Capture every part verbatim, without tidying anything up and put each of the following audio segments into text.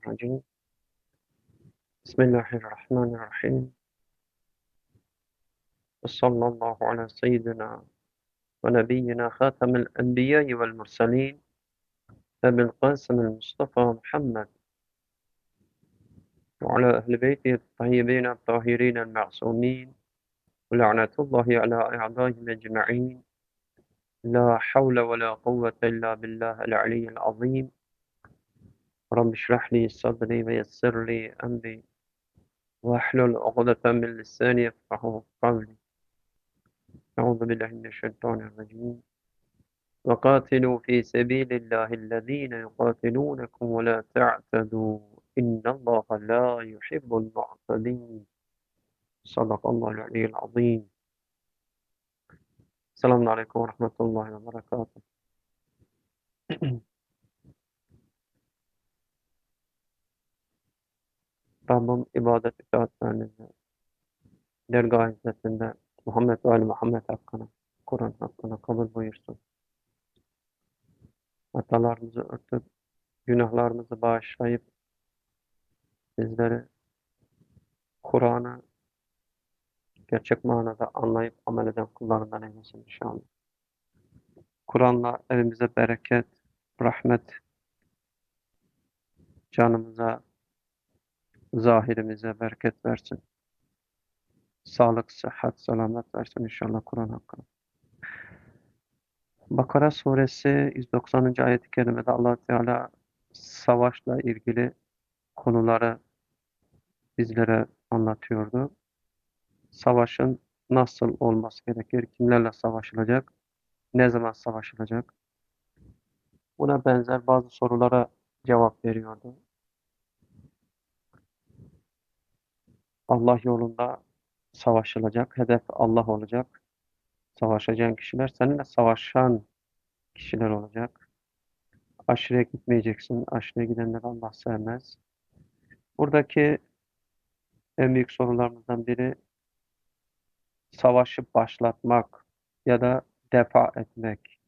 الرجيم بسم الله الرحمن الرحيم وصلى الله على سيدنا ونبينا خاتم الأنبياء والمرسلين أبي القاسم المصطفى محمد وعلى أهل بيته الطيبين الطاهرين المعصومين ولعنة الله على أعدائهم أجمعين لا حول ولا قوة إلا بالله العلي العظيم رب اشرح لي صدري ويسر لي أمري واحلل عقدة من لساني يفقهوا قولي أعوذ بالله من الشيطان الرجيم وقاتلوا في سبيل الله الذين يقاتلونكم ولا تعتدوا إن الله لا يحب المعتدين صدق الله العلي العظيم. Selamun Aleyküm ve Rahmetullahi ve Berekatuhu. Rabbim ibadet itaatlerinizi dergâh izzetinde Muhammed ve Ali Muhammed hakkına, Kur'an hakkına kabul buyursun. Hatalarımızı örtüp, günahlarımızı bağışlayıp, bizleri Kur'an'ı gerçek manada anlayıp amel eden kullarından eylesin inşallah. Kur'an'la evimize bereket, rahmet, canımıza, zahirimize bereket versin. Sağlık, sıhhat, selamet versin inşallah Kur'an hakkında. Bakara suresi yüz doksanıncı ayet-i kerimede Allah Teala savaşla ilgili konuları bizlere anlatıyordu. Savaşın nasıl olması gerekir, kimlerle savaşılacak, ne zaman savaşılacak? Buna benzer bazı sorulara cevap veriyordu. Allah yolunda savaşılacak, hedef Allah olacak. Savaşacağın kişiler seninle savaşan kişiler olacak. Aşırıya gitmeyeceksin. Aşırıya gidenleri Allah sevmez. Buradaki en büyük sorularımızdan biri savaşı başlatmak ya da defa etmek.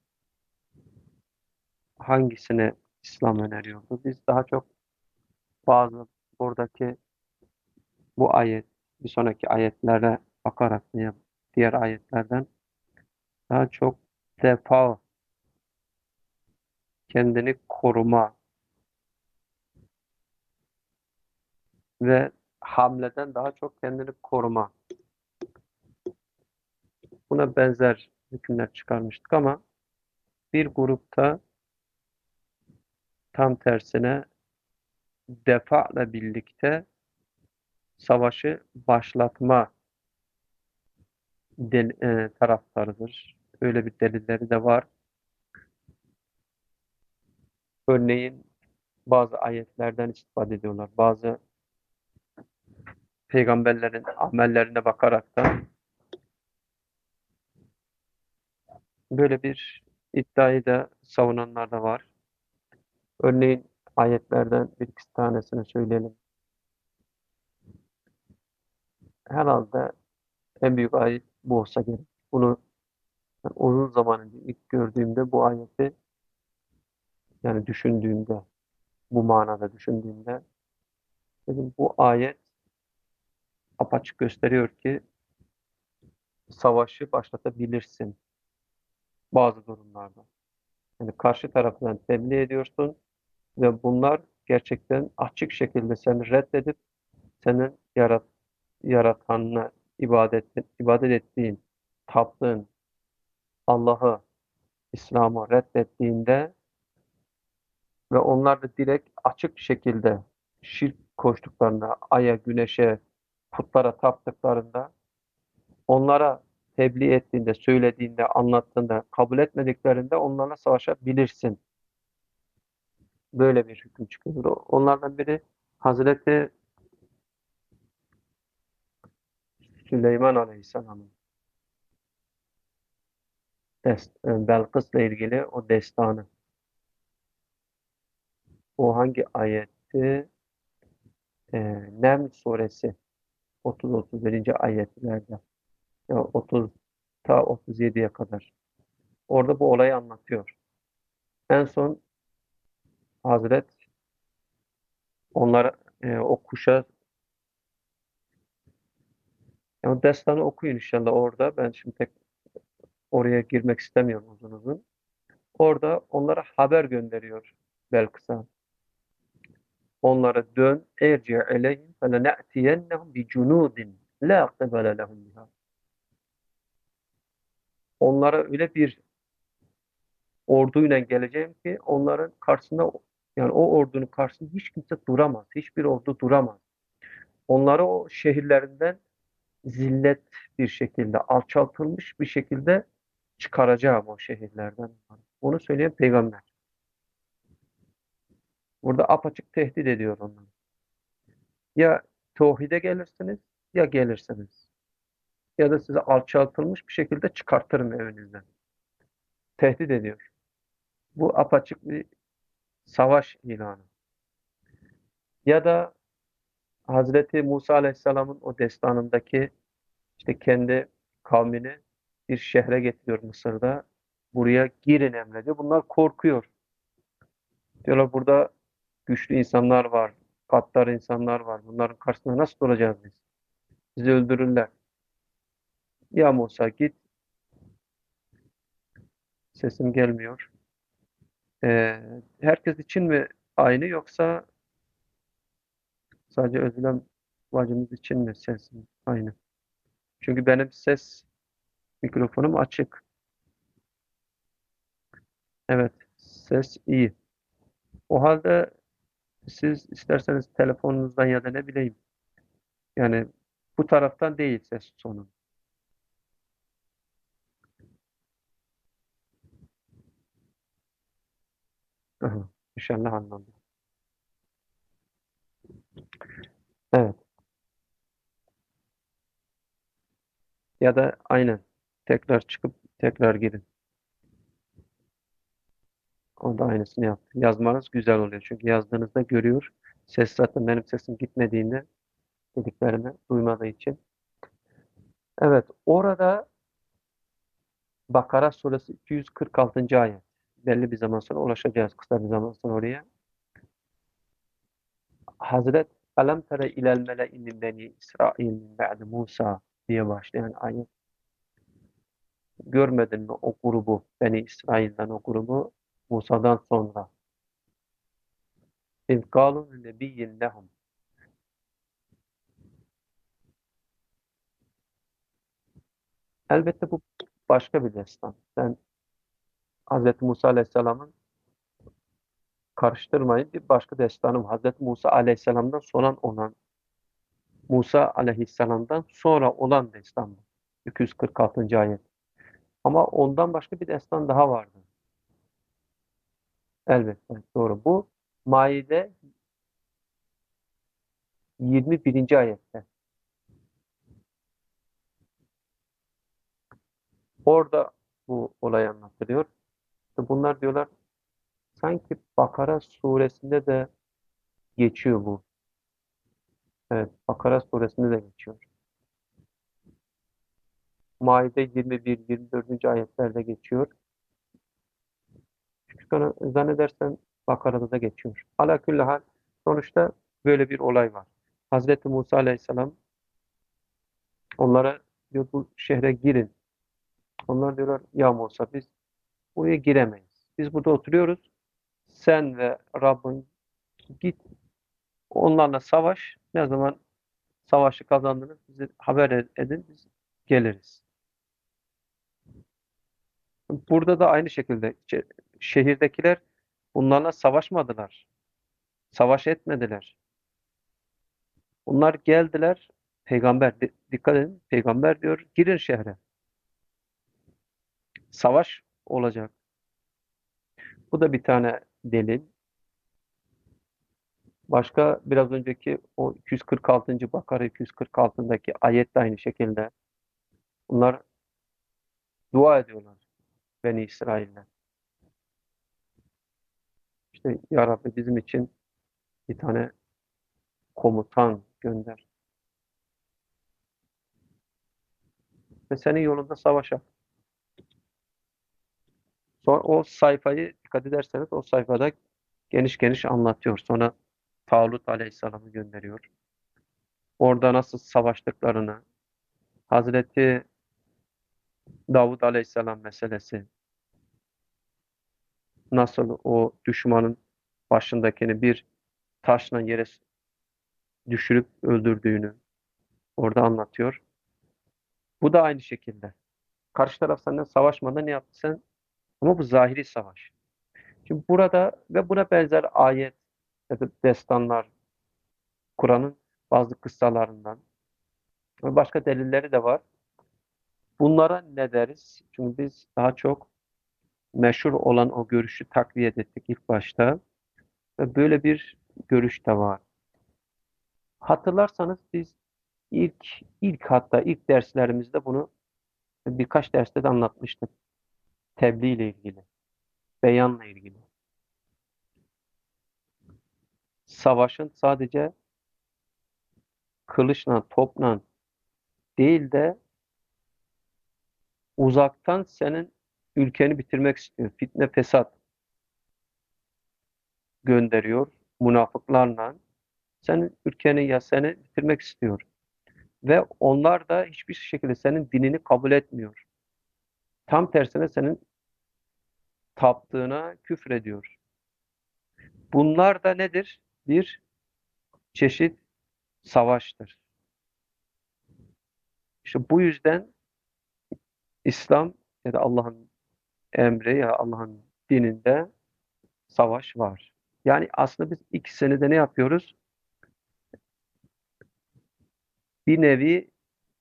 Hangisini İslam öneriyordu? Biz daha çok bazı buradaki bu ayet, bir sonraki ayetlere bakarak veya diğer ayetlerden daha çok defa, kendini koruma ve hamleden daha çok kendini koruma. Buna benzer hükümler çıkarmıştık ama bir grupta tam tersine defa'la birlikte savaşı başlatma del, e, taraftarıdır. Öyle bir delilleri de var. Örneğin bazı ayetlerden istifade ediyorlar. Bazı peygamberlerin amellerine bakarak da böyle bir iddiayı da savunanlar da var. Örneğin ayetlerden bir iki tanesini söyleyelim. Herhalde en büyük ayet bu olsa gerek. Bunu ben uzun zaman önce ilk gördüğümde bu ayeti, yani düşündüğümde, bu manada düşündüğümde dedim bu ayet apaçık gösteriyor ki savaşı başlatabilirsin bazı durumlarda. Yani karşı taraftan tebliğ ediyorsun ve bunlar gerçekten açık şekilde seni reddedip senin yarat yaratanına ibadet, ibadet ettiğin, taptığın Allah'ı, İslam'ı reddettiğinde ve onlar da direkt açık şekilde şirk koştuklarında, aya, güneşe, putlara taptıklarında, onlara tebliğ ettiğinde, söylediğinde, anlattığında, kabul etmediklerinde onlarla savaşabilirsin. Böyle bir hüküm çıkıyor. Onlardan biri Hazreti Süleyman Aleyhisselam'ın dest- e, Belkıs'la ilgili o destanı. O hangi ayetti? E, Neml suresi otuz otuz birinci ayetlerde. Ya otuz ta otuz yediye kadar. Orada bu olayı anlatıyor. En son Hazret Onlar e, o kuşa yani destanı okuyun inşallah orada. Ben şimdi tek oraya girmek istemiyorum uzun uzun. Orada onlara haber gönderiyor Belkıs'a. Onlara dön, erci eleyhim felene'tiyennehum bi cunudin la kıbele lehum biha. Onlara öyle bir orduyla geleceğim ki onların karşısında yani o ordunun karşısında hiç kimse duramaz. Hiçbir ordu duramaz. Onları o şehirlerinden zillet bir şekilde, alçaltılmış bir şekilde çıkaracağım o şehirlerden. Onu söyleyen peygamber. Burada apaçık tehdit ediyor onları. Ya tevhide gelirsiniz ya gelirsiniz. Ya da sizi alçaltılmış bir şekilde çıkartırım evinizden. Tehdit ediyor. Bu apaçık bir savaş ilanı. Ya da Hazreti Musa Aleyhisselam'ın o destanındaki işte kendi kavmini bir şehre getiriyor Mısır'da. Buraya girin emrediyor. Bunlar korkuyor. Diyorlar burada güçlü insanlar var, gaddar insanlar var. Bunların karşısında nasıl duracağız biz? Bizi öldürürler. Ya Musa git, sesim gelmiyor. Ee, herkes için mi aynı yoksa sadece Özlem bacımız için mi sesim aynı? Çünkü benim ses mikrofonum açık. Evet, ses iyi. O halde siz isterseniz telefonunuzdan ya da ne bileyim yani bu taraftan değil ses tonu. Aha, İnşallah anladım. Evet. Ya da aynen tekrar çıkıp tekrar girin. O da aynısını yaptı. Yazmanız güzel oluyor. Çünkü yazdığınızda görüyor. Ses zaten benim sesim gitmediğinde dediklerimi duymadığı için. Evet. Orada Bakara suresi iki yüz kırk altıncı ayet. Belli bir zaman sonra ulaşacağız. Kısa bir zaman sonra oraya. Hazret Alam tere ilel mele'i min beni İsrail min ba'di Musa diye başlayan ayet. Görmedin mi o grubu, Beni İsrail'den o grubu Musa'dan sonra? İz kâlu nebiyyin lehum. Elbette bu başka bir destan. Sen Hazreti Musa Aleyhisselam'ın karıştırmayın. Bir başka destanım Hazreti Musa Aleyhisselam'dan sonra olan Musa Aleyhisselam'dan sonra olan destan bu. iki yüz kırk altıncı ayet. Ama ondan başka bir destan daha vardı. Elbette doğru. Bu Maide yirmi birinci ayette. Orada bu olay anlatılıyor. İşte bunlar diyorlar sanki Bakara suresinde de geçiyor bu. Evet, Bakara suresinde de geçiyor. Maide yirmi bir yirmi dördüncü ayetlerde geçiyor. Sonra zannedersem Bakara'da da geçiyor. Ala külli hal sonuçta böyle bir olay var. Hazreti Musa Aleyhisselam onlara diyor bu şehre girin. Onlar diyorlar ya Musa biz buraya giremeyiz. Biz burada oturuyoruz. Sen ve Rabbin git onlarla savaş. Ne zaman savaşı kazandınız bizi haber edin biz geliriz. Burada da aynı şekilde şe- şehirdekiler bunlarla savaşmadılar. Savaş etmediler. Bunlar geldiler. Peygamber di- dikkat edin. Peygamber diyor girin şehre. Savaş olacak. Bu da bir tane delil. Başka biraz önceki o iki yüz kırk altıncı. Bakara iki yüz kırk altıdaki ayet de aynı şekilde. Bunlar dua ediyorlar Beni İsrail'le. İşte Ya Rabbi bizim için bir tane komutan gönder. Ve senin yolunda savaşa. Sonra o sayfayı dikkat ederseniz o sayfada geniş geniş anlatıyor. Sonra Talut Aleyhisselam'ı gönderiyor. Orada nasıl savaştıklarını, Hazreti Davud Aleyhisselam meselesi, nasıl o düşmanın başındakini bir taşla yere düşürüp öldürdüğünü orada anlatıyor. Bu da aynı şekilde. Karşı taraf senden savaşmadan ne yaptı sen? Ama bu zahiri savaş. Şimdi burada ve buna benzer ayet ya da destanlar Kur'an'ın bazı kıssalarından ve başka delilleri de var. Bunlara ne deriz? Çünkü biz daha çok meşhur olan o görüşü takviye ettik ilk başta ve böyle bir görüş de var. Hatırlarsanız biz ilk ilk hatta ilk derslerimizde bunu birkaç derste de anlatmıştık. Tebliğ ile ilgili, beyanla ilgili. Savaşın sadece kılıçla, topla değil de uzaktan senin ülkeni bitirmek istiyor. Fitne fesat gönderiyor münafıklarla. Senin ülkeni ya seni bitirmek istiyor. Ve onlar da hiçbir şekilde senin dinini kabul etmiyor. Tam tersine senin taptığına küfrediyor. Bunlar da nedir? Bir çeşit savaştır. İşte bu yüzden İslam ya da Allah'ın emri ya Allah'ın dininde savaş var. Yani aslında biz ikisini de ne yapıyoruz? Bir nevi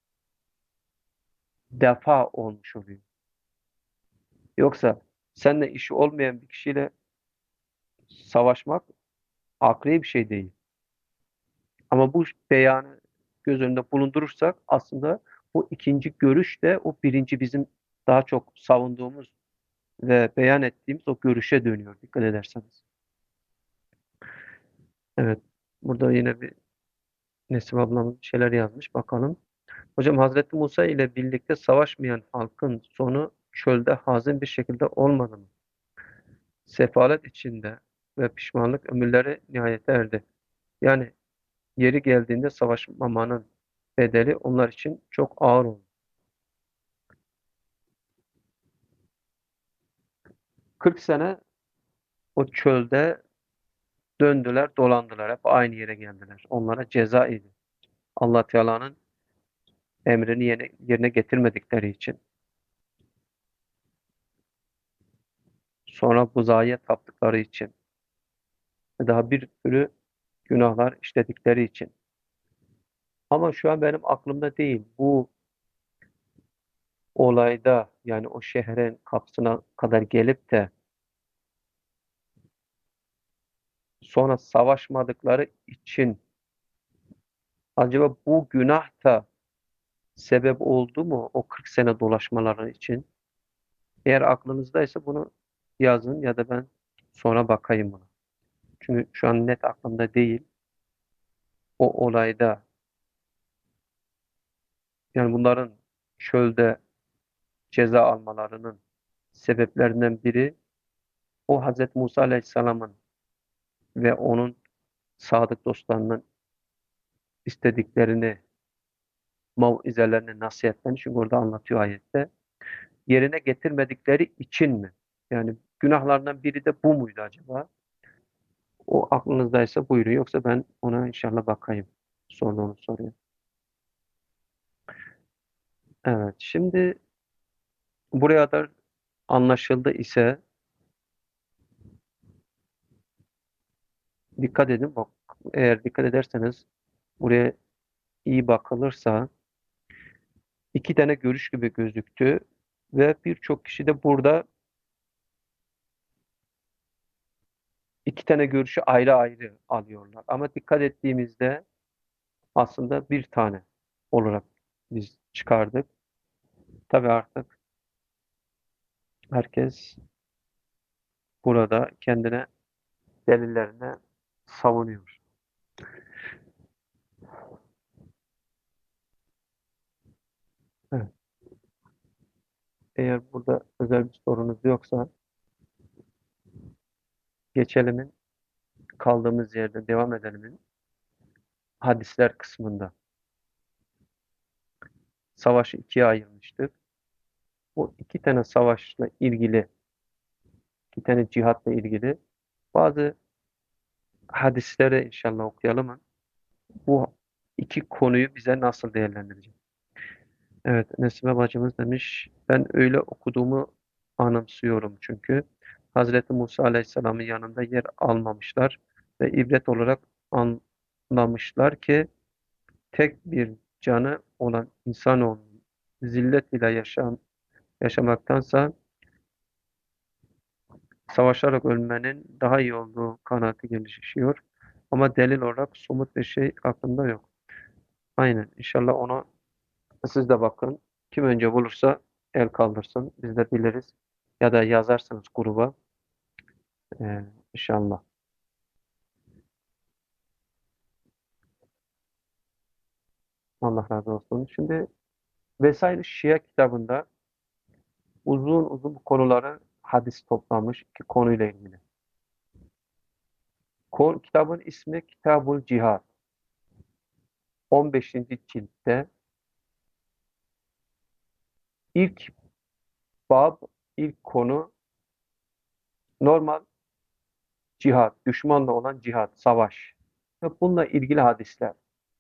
defa olmuş oluyor. Yoksa seninle işi olmayan bir kişiyle savaşmak akli bir şey değil. Ama bu beyanı göz önünde bulundurursak aslında bu ikinci görüş de o birinci bizim daha çok savunduğumuz ve beyan ettiğimiz o görüşe dönüyor dikkat ederseniz. Evet. Burada yine bir Nesim ablamız bir şeyler yazmış. Bakalım. Hocam Hazreti Musa ile birlikte savaşmayan halkın sonu çölde hazin bir şekilde olmadı mı? Sefalet içinde ve pişmanlık ömürleri nihayete erdi. Yani yeri geldiğinde savaşmamanın bedeli onlar için çok ağır oldu. kırk sene o çölde döndüler, dolandılar. Hep aynı yere geldiler. Onlara ceza idi. Allah Teala'nın emrini yerine, yerine getirmedikleri için. Sonra buzağıya taptıkları için. Ve daha bir sürü günahlar işledikleri için. Ama şu an benim aklımda değil. Bu olayda yani o şehrin kapısına kadar gelip de sonra savaşmadıkları için acaba bu günah da sebep oldu mu o kırk sene dolaşmaları için? Eğer aklınızdaysa bunu yazın ya da ben sonra bakayım buna. Çünkü şu an net aklımda değil. O olayda yani bunların çölde ceza almalarının sebeplerinden biri o Hazreti Musa Aleyhisselam'ın ve onun sadık dostlarının istediklerini, mauizelerini, nasihatlerini çünkü orada anlatıyor ayette. Yerine getirmedikleri için mi? Yani günahlardan biri de bu muydu acaba? O aklınızdaysa buyurun. Yoksa ben ona inşallah bakayım. Sonra onu soruyor. Evet. Şimdi buraya kadar anlaşıldı ise dikkat edin. Bak, eğer dikkat ederseniz buraya iyi bakılırsa iki tane görüş gibi gözüktü ve birçok kişi de burada iki tane görüşü ayrı ayrı alıyorlar. Ama dikkat ettiğimizde aslında bir tane olarak biz çıkardık. Tabii artık herkes burada kendine delillerini savunuyor. Evet. Eğer burada özel bir sorunuz yoksa geçelim kaldığımız yerde devam edelim. Hadisler kısmında. Savaşı ikiye ayırmıştık. Bu iki tane savaşla ilgili, iki tane cihatla ilgili bazı hadisleri inşallah okuyalım. Bu iki konuyu bize nasıl değerlendirecek? Evet, Nesime bacımız demiş, ben öyle okuduğumu anımsıyorum çünkü Hazreti Musa Aleyhisselam'ın yanında yer almamışlar ve ibret olarak anlamışlar ki tek bir canı olan insanoğlunun zillet ile yaşam, yaşamaktansa savaşarak ölmenin daha iyi olduğu kanaati gelişiyor. Ama delil olarak somut bir şey aklımda yok. Aynen, inşallah ona siz de bakın. Kim önce bulursa el kaldırsın. Biz de biliriz. Ya da yazarsınız gruba. Ee, inşallah. Allah razı olsun. Şimdi Vesaire Şia kitabında uzun uzun bu konuları hadis toplamış iki konuyla ilgili. Kon, kitabın ismi Kitabul Cihad. on beşinci ciltte ilk bab, ilk konu normal cihad, düşmanla olan cihad, savaş. Ve bununla ilgili hadisler.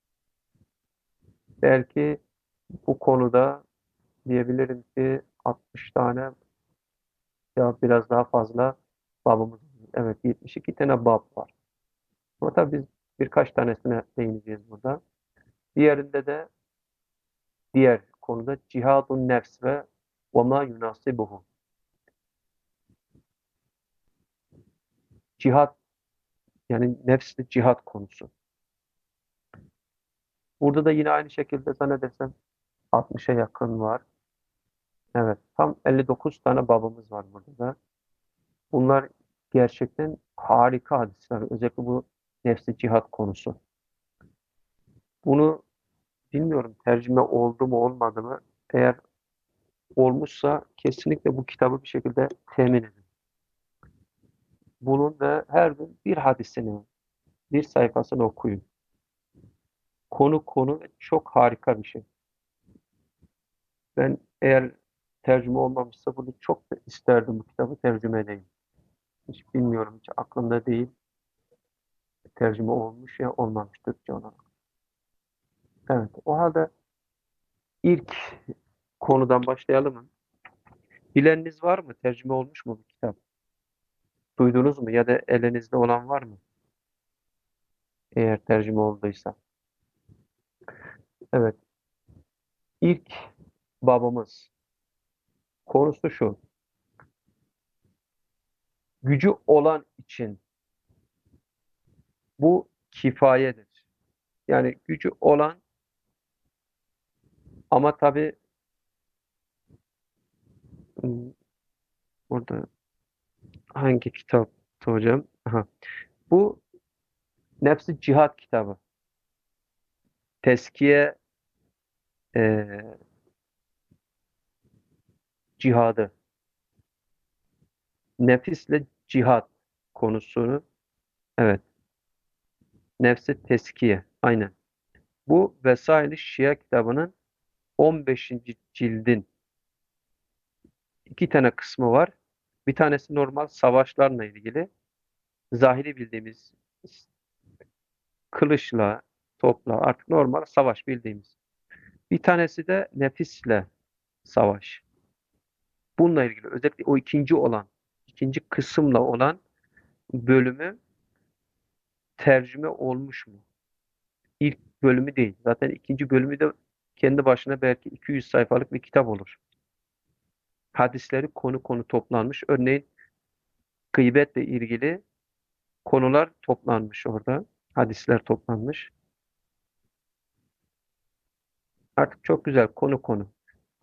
Belki bu konuda diyebilirim ki altmış tane ya biraz daha fazla babımız. Evet, yetmiş iki tane bab var. Ama tabii biz birkaç tanesine değineceğiz burada. Diğerinde de diğer konuda cihadun nefs ve ve ma yunasibuhu. Cihad yani nefsli cihad konusu. Burada da yine aynı şekilde zannedersem altmışa yakın var. Evet, tam elli dokuz tane babımız var burada da. Bunlar gerçekten harika hadisler. Özellikle bu nefsi cihat konusu. Bunu bilmiyorum tercüme oldu mu olmadı mı? Eğer olmuşsa kesinlikle bu kitabı bir şekilde temin edin. Bunun ve her gün bir hadisini, bir sayfasını okuyun. Konu konu ve çok harika bir şey. Ben eğer tercüme olmamışsa bunu çok da isterdim bu kitabı tercüme edeyim. Hiç bilmiyorum, hiç aklımda değil. Tercüme olmuş ya olmamış Türkçe olarak. Evet, o halde ilk konudan başlayalım mı? Bileniniz var mı? Tercüme olmuş mu bu kitap? Duydunuz mu? Ya da elinizde olan var mı? Eğer tercüme olduysa. Evet, ilk babamız. Konusu şu. Gücü olan için bu kifayedir. Yani gücü olan ama tabii hmm, burada hangi kitaptı hocam? Aha. Bu Nefsi Cihat kitabı. Teskiye e, cihadı. Nefisle cihat konusunu. Evet. Nefsi teskiye. Aynen. Bu Vesail-i Şia kitabının on beşinci cildin iki tane kısmı var. Bir tanesi normal savaşlarla ilgili. Zahiri bildiğimiz kılıçla, topla artık normal savaş bildiğimiz. Bir tanesi de nefisle savaş. Bununla ilgili özellikle o ikinci olan, ikinci kısımla olan bölümü tercüme olmuş mu? İlk bölümü değil. Zaten ikinci bölümü de kendi başına belki iki yüz sayfalık bir kitap olur. Hadisleri konu konu toplanmış. Örneğin gıybetle ilgili konular toplanmış orada. Hadisler toplanmış. Artık çok güzel konu konu.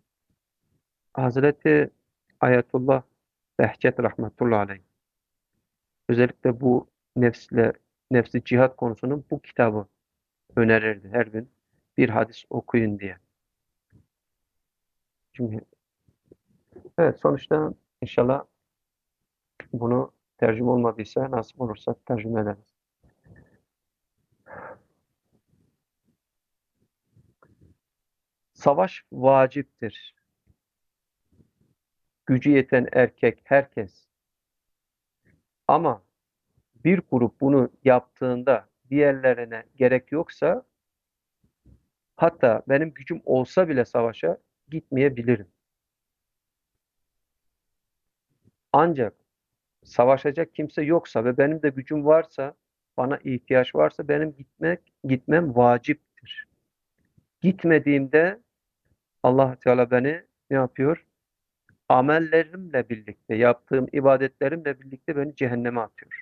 Hazreti Ayetullah Behçet rahmetullahi aleyh. Özellikle bu nefsle nefsi cihat konusunun bu kitabı önerirdi her gün bir hadis okuyun diye. Çünkü evet sonuçta inşallah bunu tercüme olmadıysa nasip olursa tercüme ederiz. Savaş vaciptir. Gücü yeten erkek herkes. Ama bir grup bunu yaptığında diğerlerine gerek yoksa, hatta benim gücüm olsa bile savaşa gitmeyebilirim. Ancak savaşacak kimse yoksa ve benim de gücüm varsa, bana ihtiyaç varsa benim gitmek gitmem vaciptir. Gitmediğimde Allah Teala beni ne yapıyor? Amellerimle birlikte, yaptığım ibadetlerimle birlikte beni cehenneme atıyor.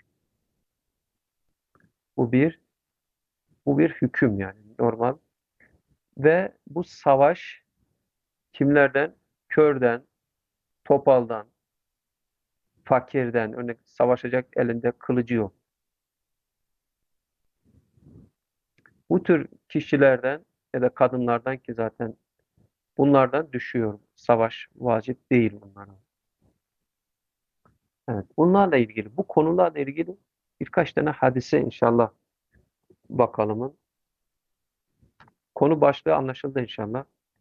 Bu bir, bu bir hüküm yani normal. Ve bu savaş kimlerden? Körden, topaldan, fakirden, örnek savaşacak elinde kılıcı yok. Bu tür kişilerden ya da kadınlardan, ki zaten bunlardan düşüyor. Savaş vacip değil bunlara. Evet, bunlarla ilgili, bu konularla ilgili birkaç tane hadise inşallah bakalım. Konu başlığı anlaşıldı inşallah.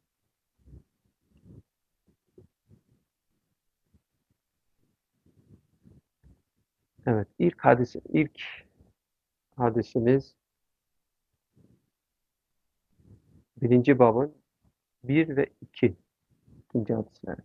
Evet, ilk hadis, ilk hadisimiz birinci babın bir ve iki, ikinci hadisler.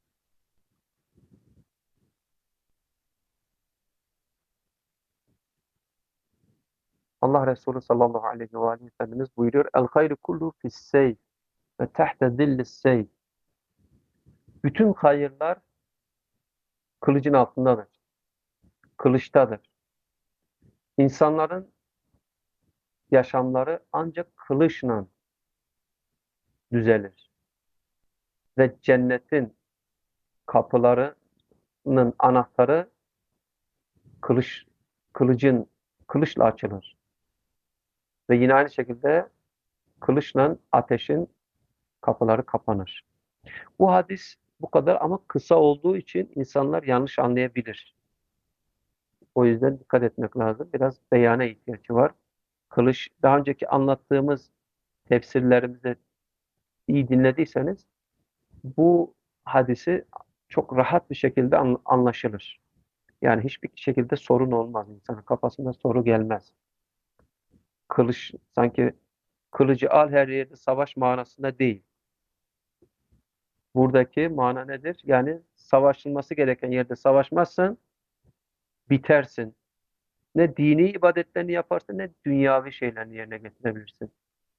Allah Resulü sallallahu aleyhi ve aleyhi Efendimiz buyuruyor: El hayru kullu fisseyf ve tahte zillis seyf. Bütün hayırlar kılıcın altındadır, kılıçtadır. İnsanların yaşamları ancak kılıçla düzelir. Ve cennetin kapılarının anahtarı kılıç, kılıcın kılıçla açılır. Ve yine aynı şekilde kılıçla ateşin kapıları kapanır. Bu hadis bu kadar ama kısa olduğu için insanlar yanlış anlayabilir. O yüzden dikkat etmek lazım. Biraz beyana ihtiyacı var. Kılıç, daha önceki anlattığımız tefsirlerimizde iyi dinlediyseniz bu hadisi çok rahat bir şekilde anlaşılır. Yani hiçbir şekilde sorun olmaz. İnsanın kafasında soru gelmez. Kılıç sanki kılıcı al her yerde savaş manasında değil. Buradaki mana nedir? Yani savaşılması gereken yerde savaşmazsan bitersin. Ne dini ibadetlerini yaparsın ne dünyavi şeylerini yerine getirebilirsin.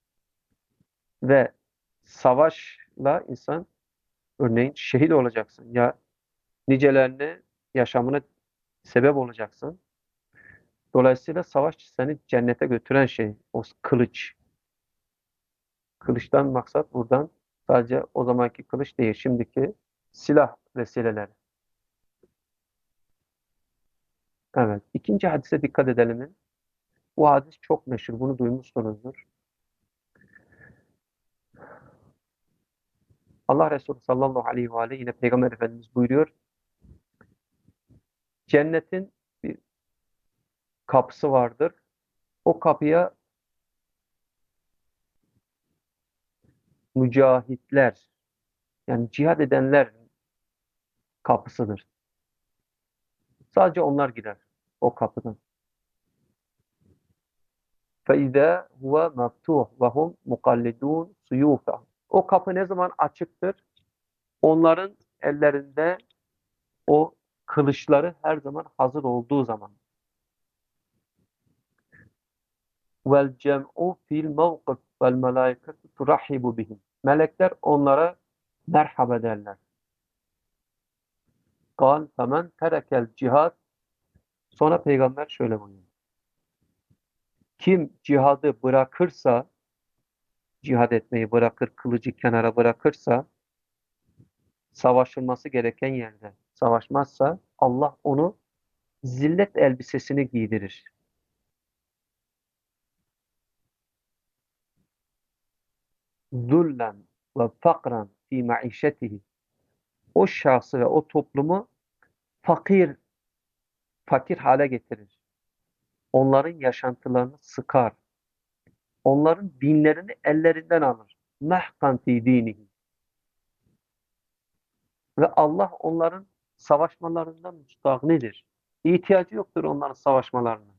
Ve savaşla insan, örneğin şehit olacaksın. Ya nicelerine yaşamına sebep olacaksın. Dolayısıyla savaş seni cennete götüren şey. O kılıç. Kılıçtan maksat buradan sadece o zamanki kılıç değil, şimdiki silah vesileleri. Evet. İkinci hadise dikkat edelim. Bu hadis çok meşhur. Bunu duymuşsunuzdur. Allah Resulü sallallahu aleyhi ve aleyhi yine Peygamber Efendimiz buyuruyor. Cennetin bir kapısı vardır. O kapıya mücahitler, yani cihad edenler kapısıdır. Sadece onlar girer o kapıdan. فَاِذَا هُوَ مَفْتُوحٌ وَهُمْ مُقَلِّدُونَ سُيُوفَهُمْ. O kapı ne zaman açıktır? Onların ellerinde o kılıçları her zaman hazır olduğu zaman. وَالْجَمْعُ فِي الْمَوْقِفِ وَالْمَلَائِكَةُ تُرَحِّبُ بِهِمْ. Melekler onlara merhaba derler. قَالْ فَمَنْ تَرَكَ الْجِهَادِ. Sonra Peygamber şöyle buyuruyor. Kim cihadı bırakırsa, cihad etmeyi bırakır, kılıcı kenara bırakırsa, savaşılması gereken yerde savaşmazsa Allah onu zillet elbisesini giydirir. Zullen ve fakran fi maişetihi. O şahsı ve o toplumu fakir, fakir hale getirir. Onların yaşantılarını sıkar. Onların dinlerini ellerinden alır. mahkan fi dinihi. Ve Allah onların savaşmalarından müstahnidir. İhtiyacı yoktur onların savaşmalarına.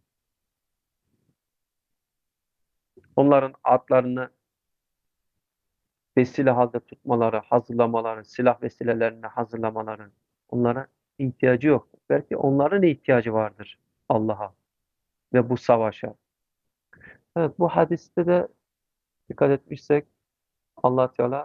Onların atlarını vesile halde tutmaları, hazırlamaları, silah vesilelerini hazırlamaları, onlara ihtiyacı yoktur. Belki onların ihtiyacı vardır Allah'a ve bu savaşa. Evet, bu hadiste de dikkat etmişsek Allah Teala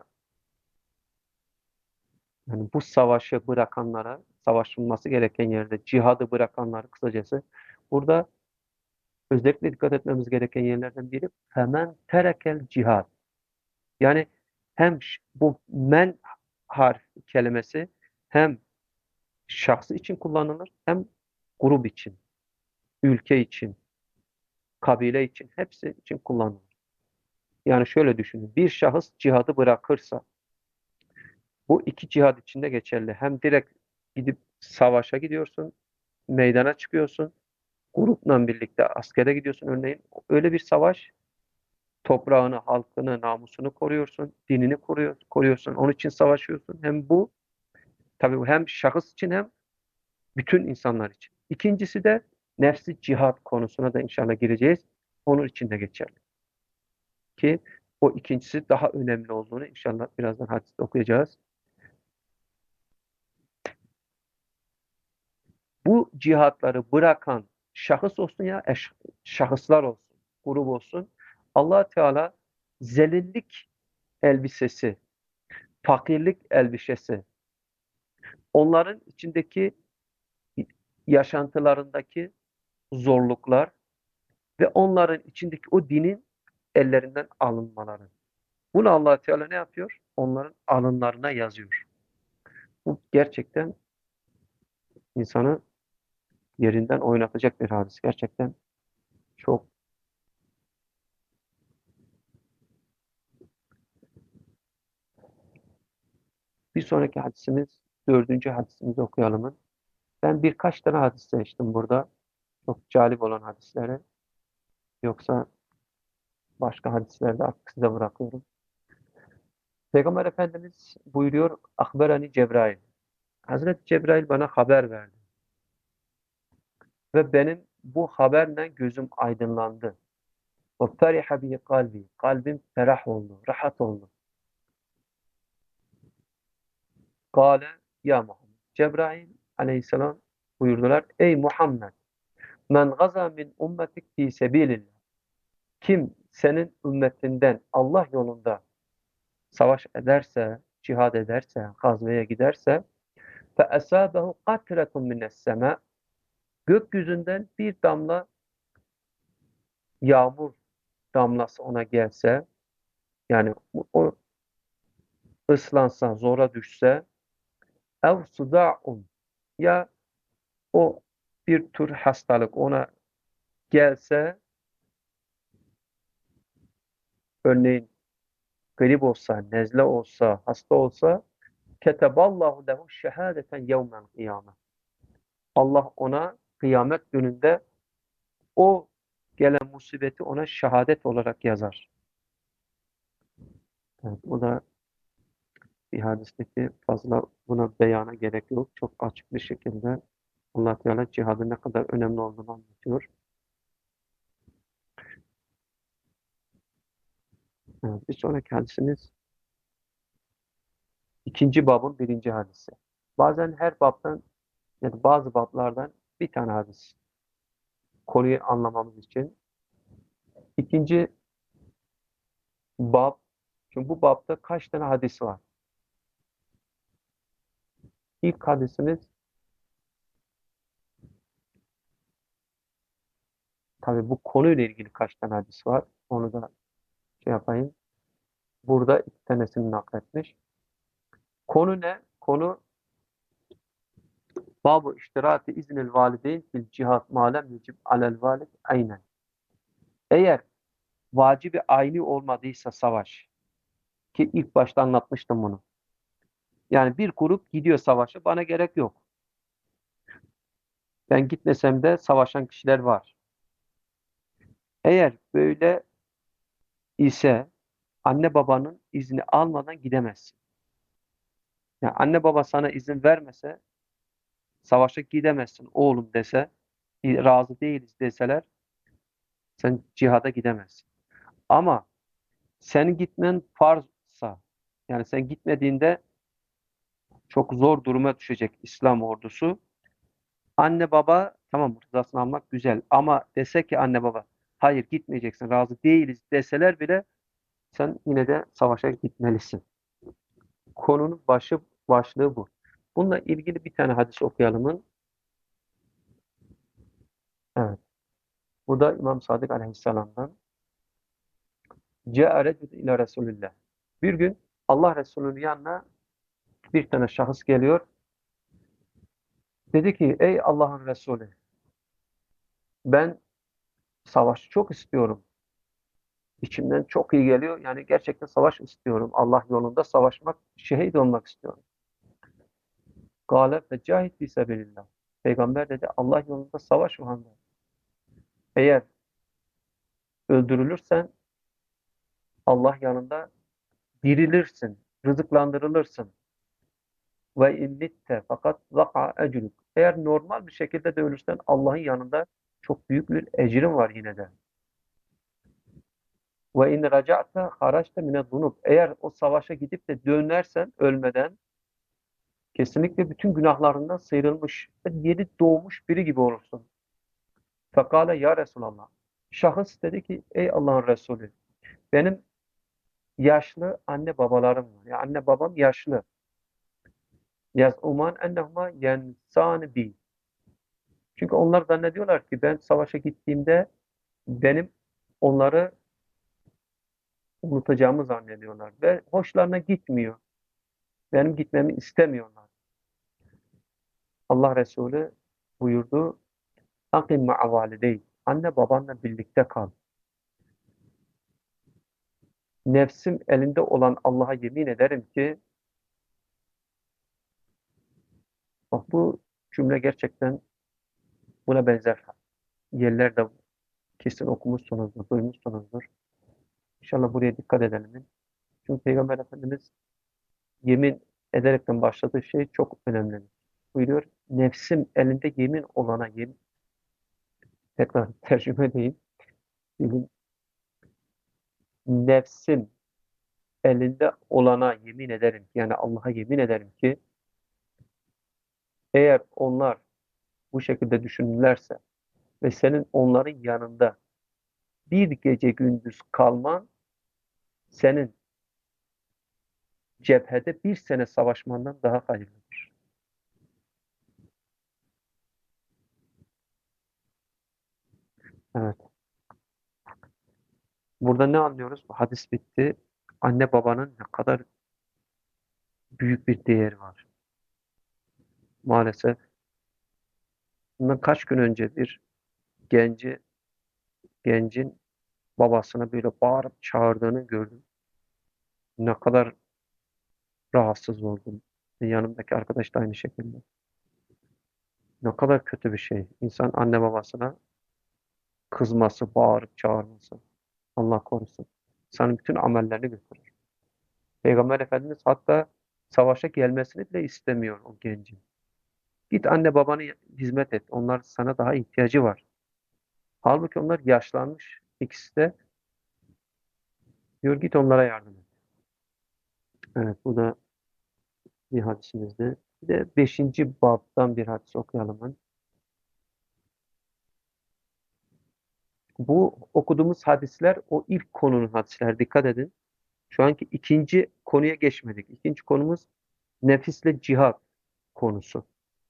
yani bu savaşı bırakanlara, savaşılması gereken yerde cihadı bırakanları kısacası burada özellikle dikkat etmemiz gereken yerlerden biri hemen terekel cihad. Yani hem ş- bu men harf kelimesi hem şahsı için kullanılır hem grup için, ülke için, kabile için hepsi için kullanılır. Yani şöyle düşünün. Bir şahıs cihadı bırakırsa bu iki cihad içinde geçerli. Hem direkt gidip savaşa gidiyorsun, meydana çıkıyorsun, grupla birlikte askere gidiyorsun örneğin. Öyle bir savaş toprağını, halkını, namusunu koruyorsun, dinini koruyor, koruyorsun. Onun için savaşıyorsun. Hem bu tabii bu hem şahıs için hem bütün insanlar için. İkincisi de nefsi cihat konusuna da inşallah gireceğiz. Onun için de geçerli. Ki o ikincisi daha önemli olduğunu inşallah birazdan hadiste okuyacağız. Bu cihatları bırakan şahıs olsun ya eş, şahıslar olsun, grup olsun. Allah Teala zelillik elbisesi, fakirlik elbisesi, onların içindeki yaşantılarındaki zorluklar ve onların içindeki o dinin ellerinden alınmaları. Bunu Allah Teala ne yapıyor? Onların alınlarına yazıyor. Bu gerçekten insanı yerinden oynatacak bir hadis. Gerçekten çok. Bir sonraki hadisimiz, dördüncü hadisimizi okuyalım. Ben birkaç tane hadis seçtim burada. Çok cazip olan hadisleri. Yoksa başka hadisleri de artık size bırakıyorum. Peygamber Efendimiz buyuruyor, Akberani Cebrail. Hazreti Cebrail bana haber verdi. Ve benim bu haberle gözüm aydınlandı. Ve feriha bi kalbi. Kalbim ferah oldu, rahat oldu. Kale ya Muhammed. Cebrail aleyhisselam buyurdular. Ey Muhammed. Men gaza min ummetik fi sebilillah. Kim senin ümmetinden Allah yolunda savaş ederse, cihad ederse, gazveye giderse fe esabehu katretun mines sema, gökyüzünden bir damla yağmur damlası ona gelse, yani o ıslansa, zora düşse, ev suda'un, ya o bir tür hastalık ona gelse, örneğin grip olsa, nezle olsa, hasta olsa, keteballahu lehu şehadeten yevmel kıyame. Allah ona kıyamet gününde o gelen musibeti ona şehadet olarak yazar. Evet, bu da bir hadisteki fazla buna beyana gerek yok. Çok açık bir şekilde Allah Teala cihadın ne kadar önemli olduğunu anlatıyor. Evet, bir sonraki hadisimiz ikinci babın birinci hadisi. Bazen her babdan ya da bazı bablardan bir tane hadis konuyu anlamamız için. İkinci bab, çünkü bu babda kaç tane hadis var? İlk hadisimiz tabii bu konuyla ilgili kaç tane hadis var? Onu da şey yapayım. Burada iki tanesini nakletmiş. Konu ne? Konu babu iştirati iznil valideyn fil cihat malem yecib alel valid aynen. Eğer vacibi ayni olmadıysa savaş, ki ilk başta anlatmıştım bunu. Yani bir grup gidiyor savaşa, bana gerek yok. Ben gitmesem de savaşan kişiler var. Eğer böyle ise anne babanın izni almadan gidemezsin. Yani anne baba sana izin vermese savaşa gidemezsin oğlum dese, razı değiliz deseler sen cihada gidemezsin. Ama senin gitmen farzsa, yani sen gitmediğinde çok zor duruma düşecek İslam ordusu. Anne baba tamam rızasını almak güzel ama dese ki anne baba hayır gitmeyeceksin razı değiliz deseler bile sen yine de savaşa gitmelisin. Konunun başı başlığı bu. Bununla ilgili bir tane hadis okuyalım. Evet. Bu da İmam Sadık Aleyhisselam'dan. Câ'e recülün ila Resulillah. Bir gün Allah Resulü'nün yanına bir tane şahıs geliyor. Dedi ki ey Allah'ın Resulü ben savaşı çok istiyorum. İçimden çok iyi geliyor. Yani gerçekten savaş istiyorum. Allah yolunda savaşmak, şehit olmak istiyorum. Gâle fecahid fî sebilillah. Peygamber dedi Allah yolunda savaş Muhammed. Eğer öldürülürsen Allah yanında dirilirsin, rızıklandırılırsın. Ve immitte fakat vaka ecrük. Eğer normal bir şekilde de ölürsen Allah'ın yanında çok büyük bir ecrin var yine de. Ve in raca'te haraçte mine zunub. Eğer o savaşa gidip de dönersen ölmeden kesinlikle bütün günahlarından sıyrılmış, yeni doğmuş biri gibi olursun. Fekale ya Resulallah. Şahıs dedi ki ey Allah'ın Resulü benim yaşlı anne babalarım var. Yani anne babam yaşlı. Yaz'uman ennehuma yensani bi. Çünkü onlar zannediyorlar ki ben savaşa gittiğimde benim onları unutacağımı zannediyorlar. Ve hoşlarına gitmiyor. Benim gitmemi istemiyorlar. Allah Resulü buyurdu. Akim ma'a valideyn. Anne babanla birlikte kal. Nefsim elinde olan Allah'a yemin ederim ki bak bu cümle gerçekten buna benzer yerlerde kesin okumuşsunuzdur, duymuşsunuzdur. İnşallah buraya dikkat edelim. Çünkü Peygamber Efendimiz yemin ederekten başladığı şey çok önemli. Buyuruyor, nefsim elinde yemin olana yemin. Tekrar tercüme edeyim. Yemin, nefsim elinde olana yemin ederim ki, yani Allah'a yemin ederim ki eğer onlar bu şekilde düşünürlerse ve senin onların yanında bir gece gündüz kalman senin cephede bir sene savaşmandan daha hayırlıdır. Evet. Burada ne anlıyoruz? Bu hadis bitti. Anne babanın ne kadar büyük bir değeri var. Maalesef bundan kaç gün önce bir genci, gencin babasına böyle bağırıp çağırdığını gördüm. Ne kadar rahatsız oldum. Yanımdaki arkadaş da aynı şekilde. Ne kadar kötü bir şey. İnsan anne babasına kızması, bağırıp çağırması. Allah korusun. İnsanın bütün amellerini götürür. Peygamber Efendimiz hatta savaşa gelmesini bile istemiyor o gencin. Git anne babana hizmet et. Onlar sana daha ihtiyacı var. Halbuki onlar yaşlanmış. İkisi de diyor git onlara yardım et. Evet bu da bir hadisimizde. Bir de beşinci babdan bir hadis okuyalım. Bu okuduğumuz hadisler o ilk konunun hadisler. Dikkat edin. Şu anki ikinci konuya geçmedik. İkinci konumuz nefisle cihat konusu.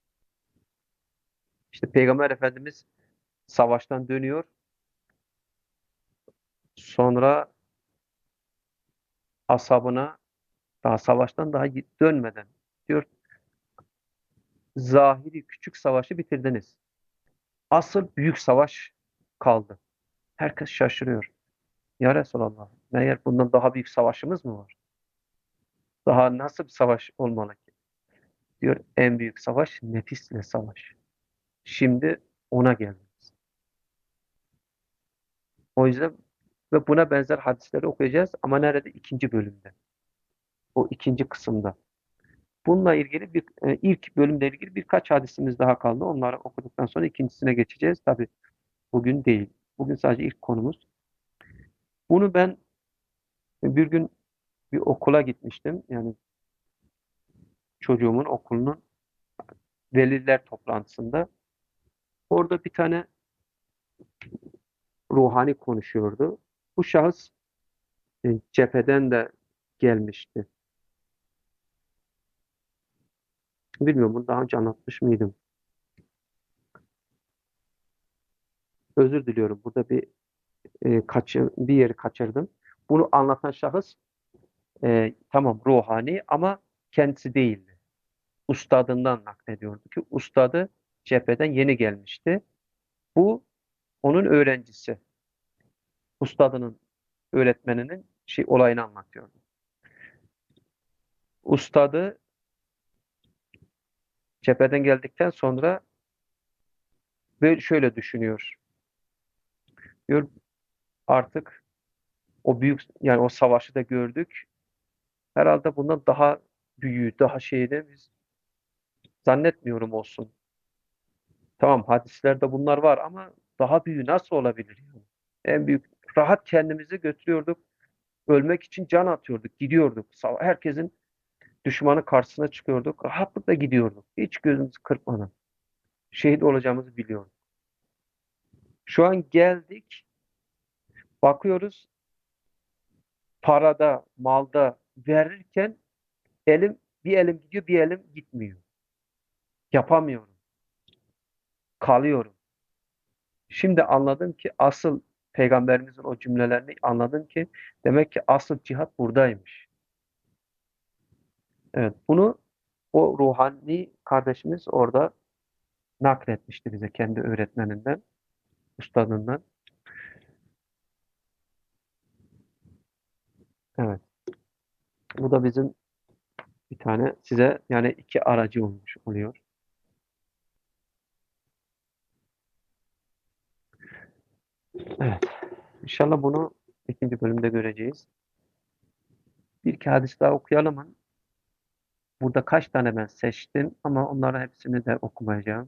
İşte Peygamber Efendimiz savaştan dönüyor. Sonra ashabına daha savaştan daha dönmeden diyor zahiri küçük savaşı bitirdiniz. Asıl büyük savaş kaldı. Herkes şaşırıyor. Ya Resulallah, meğer bundan daha büyük savaşımız mı var? Daha nasıl bir savaş olmalı ki? Diyor en büyük savaş nefisle savaş. Şimdi ona geldiniz. O yüzden ve buna benzer hadisleri okuyacağız ama nerede? İkinci bölümde. O ikinci kısımda. Bununla ilgili bir e, ilk bölümle ilgili birkaç hadisimiz daha kaldı. Onları okuduktan sonra ikincisine geçeceğiz. Tabii bugün değil. Bugün sadece ilk konumuz. Bunu ben bir gün bir okula gitmiştim. Yani çocuğumun okulunun veliler toplantısında. Orada bir tane ruhani konuşuyordu. Bu şahıs e, cepheden de gelmişti. Bilmiyorum, bunu daha önce anlatmış mıydım? Özür diliyorum. Burada bir e, kaçı, bir yeri kaçırdım. Bunu anlatan şahıs e, tamam ruhani ama kendisi değildi. Ustadından naklediyordu ki ustadı cepheden yeni gelmişti. Bu onun öğrencisi. Ustadının öğretmeninin şey olayını anlatıyordu. Ustadı cepheden geldikten sonra böyle şöyle düşünüyor. Diyor artık o büyük yani o savaşı da gördük. Herhalde bundan daha büyüğü, daha şeyi de biz zannetmiyorum olsun. Tamam hadislerde bunlar var ama daha büyüğü nasıl olabilir yani? En büyük rahat kendimizi götürüyorduk. Ölmek için can atıyorduk, gidiyorduk. Sava- Herkesin düşmanı karşısına çıkıyorduk. Rahatlıkla gidiyorduk. Hiç gözümüzü kırpmadan. Şehit olacağımızı biliyorduk. Şu an geldik, bakıyoruz parada, malda verirken elim bir elim gidiyor, bir elim gitmiyor. Yapamıyorum. Kalıyorum. Şimdi anladım ki asıl peygamberimizin o cümlelerini anladım ki demek ki asıl cihat buradaymış. Evet, bunu o ruhani kardeşimiz orada nakletmişti bize kendi öğretmeninden, ustadından. Evet, bu da bizim bir tane size yani iki aracı olmuş oluyor. Evet, inşallah bunu ikinci bölümde göreceğiz. Bir iki hadis daha okuyalım mı? Burada kaç tane ben seçtim ama onların hepsini de okumayacağım.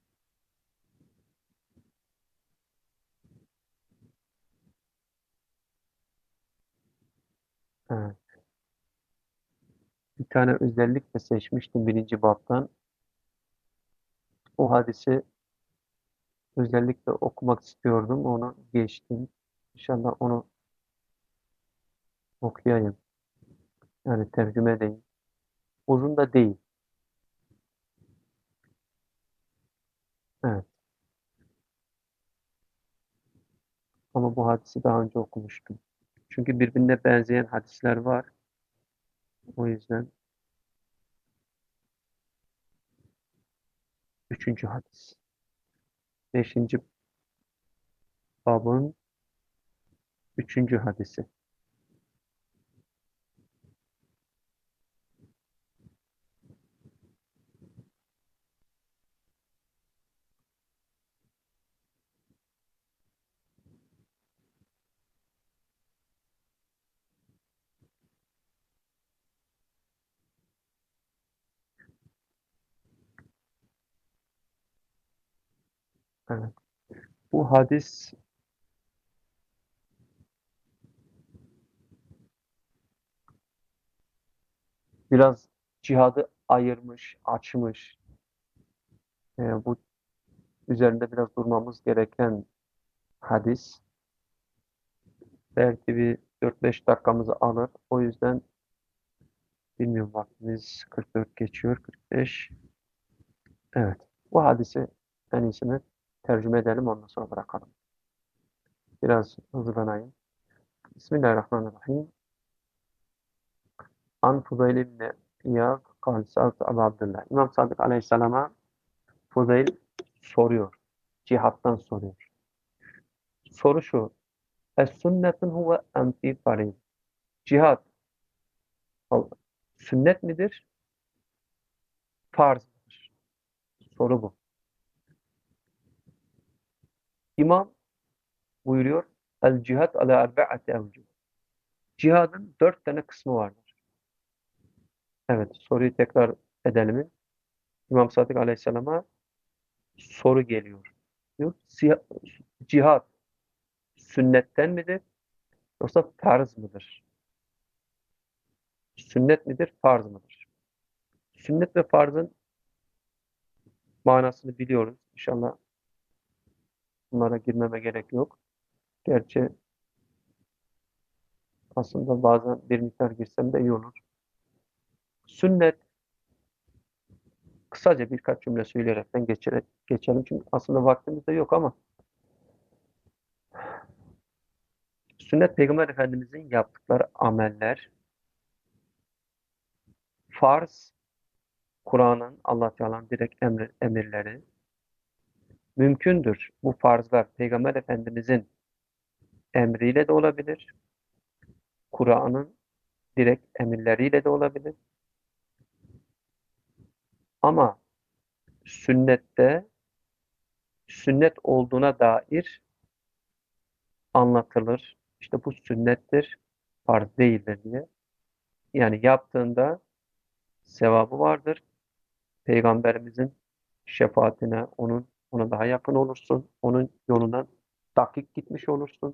Evet. Bir tane özellikle seçmiştim birinci baptan. O hadisi özellikle okumak istiyordum. Onu geçtim. İnşallah onu okuyayım. Yani tercüme edeyim. Uzun da değil. Evet. Ama bu hadisi daha önce okumuştum. Çünkü birbirine benzeyen hadisler var. O yüzden üçüncü hadis. Beşinci babın üçüncü hadisi. Evet. Bu hadis biraz cihadı ayırmış, açmış. Ee, bu üzerinde biraz durmamız gereken hadis. Belki bir dört beş dakikamızı alır. O yüzden bilmiyorum, vaktimiz kırk dört geçiyor. kırk beş. Evet. Bu hadisi en iyisini tercüme edelim, ondan sonra bırakalım. Biraz hızlanayım. Bismillahirrahmanirrahim. An Fudayl ibn İyad kal sa'altu Ebu Abdullah. İmam Sadık Aleyhisselam'a Fudayl soruyor. Cihattan soruyor. Soru şu. Es-sünnetun huve emfi farid. Cihat sünnet midir? Farz mıdır? Soru bu. İmam buyuruyor. El cihat ala erbe'ati evcuh. Cihadın dört tane kısmı vardır. Evet, soruyu tekrar edelim. İmam Sadık Aleyhisselam'a soru geliyor. Diyor, "Siya- Cihat sünnetten midir yoksa farz mıdır? Sünnet midir, farz mıdır?" Sünnet ve farzın manasını biliyoruz. İnşallah bunlara girmeme gerek yok. Gerçi aslında bazen bir miktar girsem de iyi olur. Sünnet, kısaca birkaç cümle söyleyerekten geçelim. geçelim. Çünkü aslında vaktimiz de yok ama sünnet Peygamber Efendimizin yaptıkları ameller, farz, Kur'an'ın, Allah Teala'nın direkt emri, emirleri, mümkündür. Bu farzlar Peygamber Efendimizin emriyle de olabilir, Kur'an'ın direkt emirleriyle de olabilir. Ama sünnette sünnet olduğuna dair anlatılır. İşte bu sünnettir, farz değildir diye. Yani yaptığında sevabı vardır. Peygamberimizin şefaatine, onun ona daha yakın olursun. Onun yolundan dakik gitmiş olursun.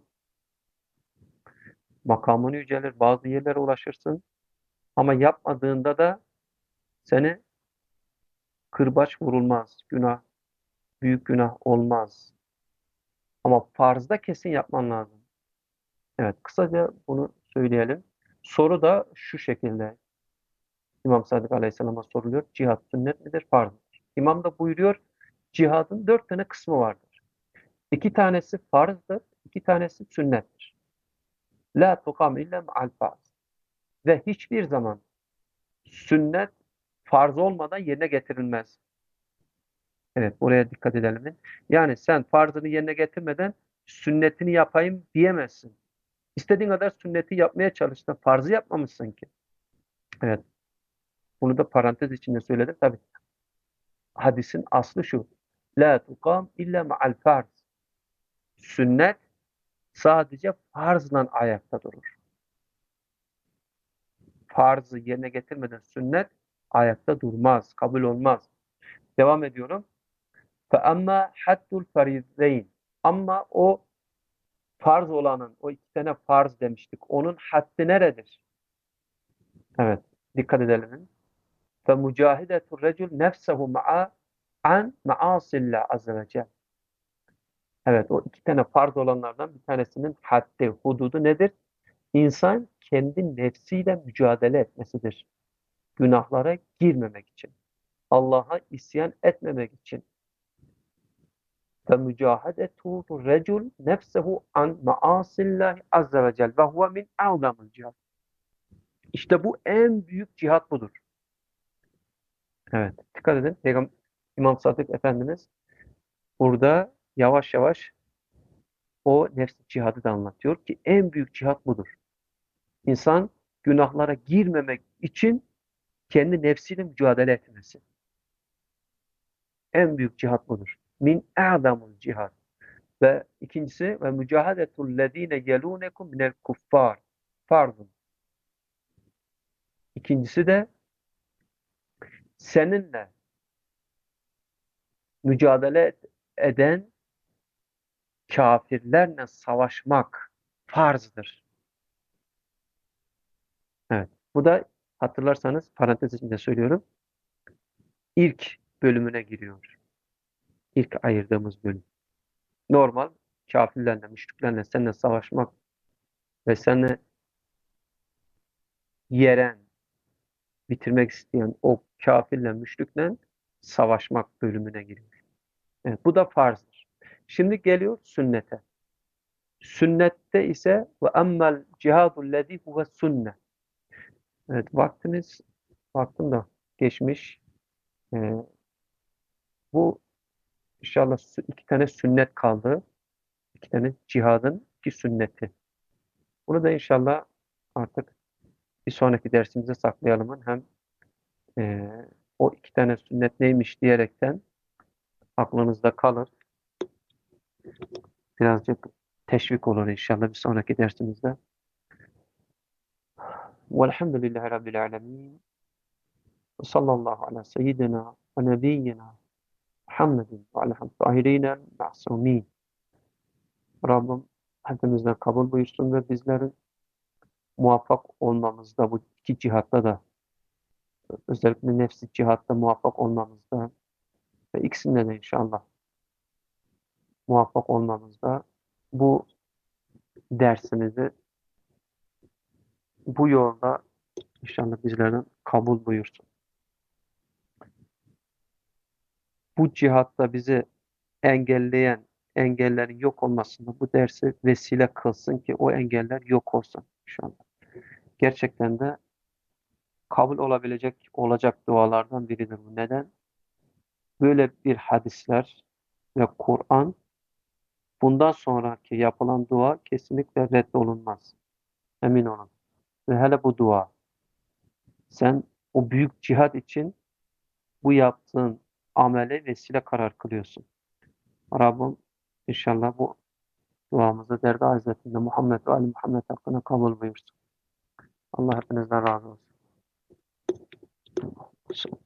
Makamın yücelir, bazı yerlere ulaşırsın. Ama yapmadığında da seni kırbaç vurulmaz. Günah, büyük günah olmaz. Ama farzda kesin yapman lazım. Evet, kısaca bunu söyleyelim. Soru da şu şekilde. İmam Sadık Aleyhisselam'a soruluyor. Cihat sünnet midir, farz mıdır? İmam da buyuruyor. Cihadın dört tane kısmı vardır. İki tanesi farzdır, iki tanesi sünnettir. La tukam illa ma'al farz. Ve hiçbir zaman sünnet farz olmadan yerine getirilmez. Evet, buraya dikkat edelim. Yani sen farzını yerine getirmeden sünnetini yapayım diyemezsin. İstediğin kadar sünneti yapmaya çalıştın. Farzı yapmamışsın ki. Evet, bunu da parantez içinde söyledim. Tabii hadisin aslı şu. La tukam illa ma'al farz. Sünnet sadece farzla ayakta durur. Farzı yerine getirmeden sünnet ayakta durmaz, kabul olmaz. Devam ediyorum. فَأَمَّا حَدُّ الْفَرِيضَيْنِ Ama o farz olanın, o iki tane farz demiştik. Onun haddi neredir? Evet, dikkat edelim. فَمُجَاهِدَةُ الرَّجُلْ نَفْسَهُ مَعَ an ma'asillah azze ve celle. Evet, o iki tane farz olanlardan bir tanesinin haddi, hududu nedir? İnsan kendi nefsiyle mücadele etmesidir. Günahlara girmemek için. Allah'a isyan etmemek için. Ve mücahadetu recul nefsehu an maasillahi azze ve celle ve huve min a'zamil cihad. İşte bu en büyük cihat budur. Evet, dikkat edin. Peygamber İmam Sadık Efendimiz burada yavaş yavaş o nefs cihadı da anlatıyor ki en büyük cihat budur. İnsan günahlara girmemek için kendi nefsiyle mücadele etmesi. En büyük cihat budur. Min a'zamul cihad. Ve ikincisi ve mücahadetul lezine yelunekum minel kuffar. Farzun. İkincisi de seninle mücadele eden kafirlerle savaşmak farzdır. Evet. Bu da hatırlarsanız parantez içinde söylüyorum. İlk bölümüne giriyor. İlk ayırdığımız bölüm. Normal kafirlerle, müşriklerle seninle savaşmak ve seni yeren, bitirmek isteyen o kafirle, müşrikle savaşmak bölümüne giriyor. Evet, bu da farzdır. Şimdi geliyor sünnete. Sünnette ise ve emmel cihadul lezî huve sünne. Evet, vaktimiz vaktim da geçmiş. Ee, bu inşallah sü- iki tane sünnet kaldı. İki tane cihadın iki sünneti. Bunu da inşallah artık bir sonraki dersimize saklayalım. Hem e, o iki tane sünnet neymiş diyerekten aklınızda kalır. Birazcık teşvik olur inşallah bir sonraki dersimizde. Velhamdülillahi Rabbil alemin. Sallallahu ala seyyidina ve nebiyyina Muhammedin ve ala tahirine ma'sumin. Rabbim hepimizden kabul buyursun ve bizlerin muvaffak olmamızda, bu iki cihatta da, özellikle nefsi cihatta muvaffak olmamızda ve ikisinde de inşallah muvaffak olmamızda bu dersimizi bu yolda inşallah bizlerden kabul buyursun. Bu cihatta bizi engelleyen engellerin yok olmasında bu dersi vesile kılsın ki o engeller yok olsun inşallah. Gerçekten de kabul olabilecek olacak dualardan biridir bu. Neden? Böyle bir hadisler ve Kur'an, bundan sonraki yapılan dua kesinlikle reddolunmaz. Emin olun. Ve hele bu dua. Sen o büyük cihad için bu yaptığın amele vesile karar kılıyorsun. Rabbim inşallah bu duamızı derdi Hazretinde Muhammed ve Ali Muhammed hakkında kabul buyursun. Allah hepinizden razı olsun.